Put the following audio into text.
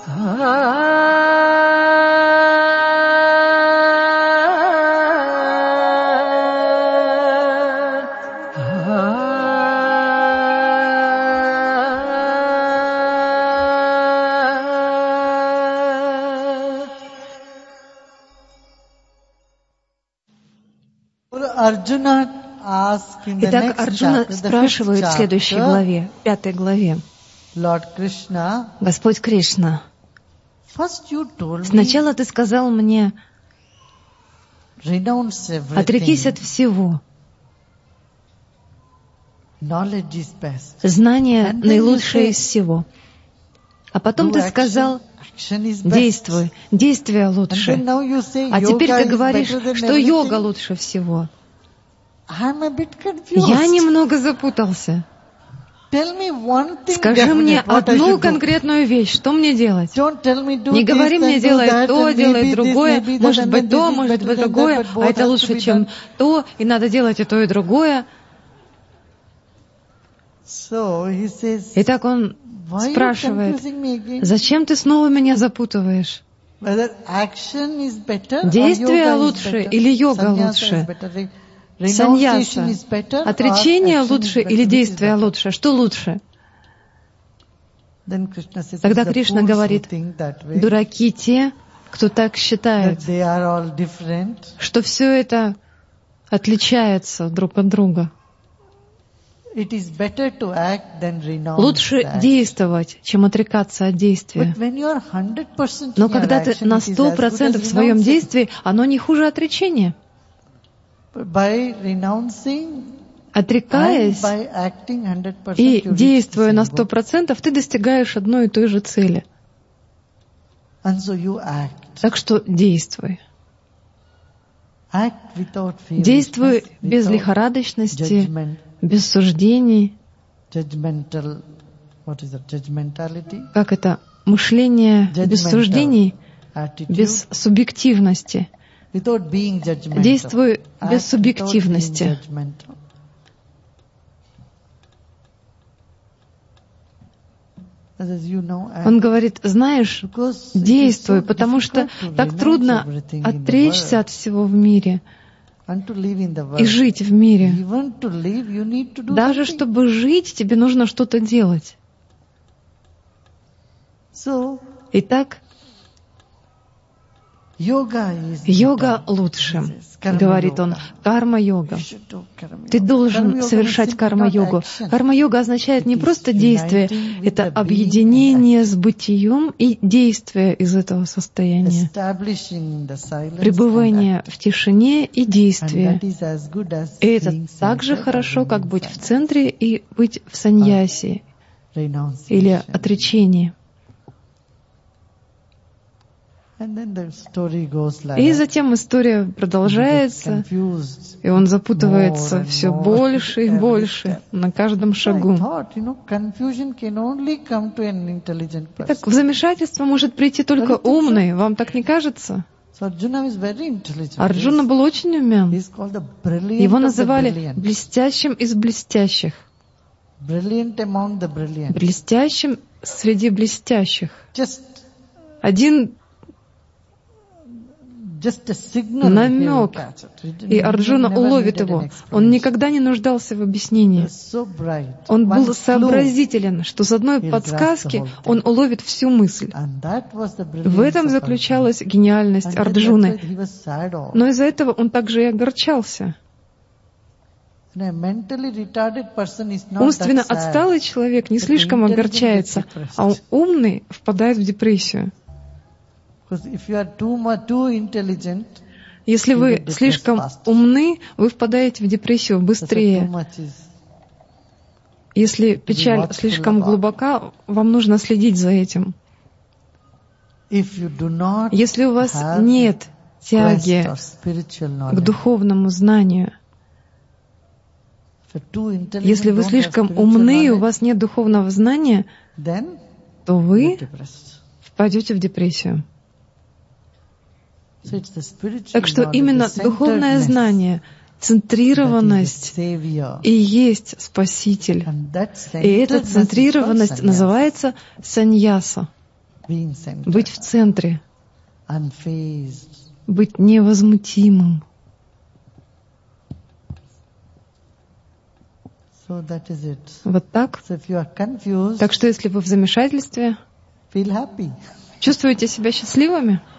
Итак, Арджуна спрашивает в следующей главе, 5 главе, Господь Кришна, сначала ты сказал мне, отрекись от всего. Знание наилучшее из всего. А потом ты сказал, действуй, действие лучше. А теперь ты говоришь, что йога лучше всего. Я немного запутался. Скажи мне одну конкретную вещь, что мне делать? Не говори мне, делай то, делай другое, может быть то, может быть другое, а это лучше, чем то, и надо делать и то, и другое. Итак, он спрашивает, зачем ты снова меня запутываешь? Действие лучше или йога лучше? Саньяса. Отречение лучше или действие лучше? Что лучше? Тогда Кришна говорит, дураки те, кто так считает, что все это отличается друг от друга. Лучше действовать, чем отрекаться от действия. Но когда ты на 100% в своем действии, оно не хуже отречения. Отрекаясь и действуя на 100%, ты достигаешь одной и той же цели. Так что действуй. Действуй без лихорадочности, без суждений. Как это? Мышление без суждений, без субъективности. Действуй без субъективности. Он говорит, знаешь, действуй, потому что так трудно отречься от всего в мире и жить в мире. Даже чтобы жить, тебе нужно что-то делать. Итак, йога лучше, говорит он, карма-йога. Ты должен совершать карма-йогу. Карма-йога означает не просто действие, это объединение с бытием и действие из этого состояния. Пребывание в тишине и действие. И это так же хорошо, как быть в центре и быть в саньясе или отречении. И затем история продолжается, и он запутывается все больше и больше на каждом шагу. Так в замешательство может прийти только умный, вам так не кажется? Арджуна был очень умен. Его называли блестящим из блестящих. Блестящим среди блестящих. Один намек, и Арджуна уловит его. Он никогда не нуждался в объяснении. Он был сообразителен, что с одной подсказки он уловит всю мысль. В этом заключалась гениальность Арджуны. Но из-за этого он также и огорчался. Умственно отсталый человек не слишком огорчается, а умный впадает в депрессию. Если вы слишком умны, вы впадаете в депрессию быстрее. Если печаль слишком глубока, вам нужно следить за этим. Если у вас нет тяги к духовному знанию, если вы слишком умны и у вас нет духовного знания, то вы впадете в депрессию. Так что именно духовное знание, центрированность и есть Спаситель. И эта центрированность называется саньяса. быть в центре, быть невозмутимым. Вот так. Так что если вы в замешательстве, чувствуете себя счастливыми?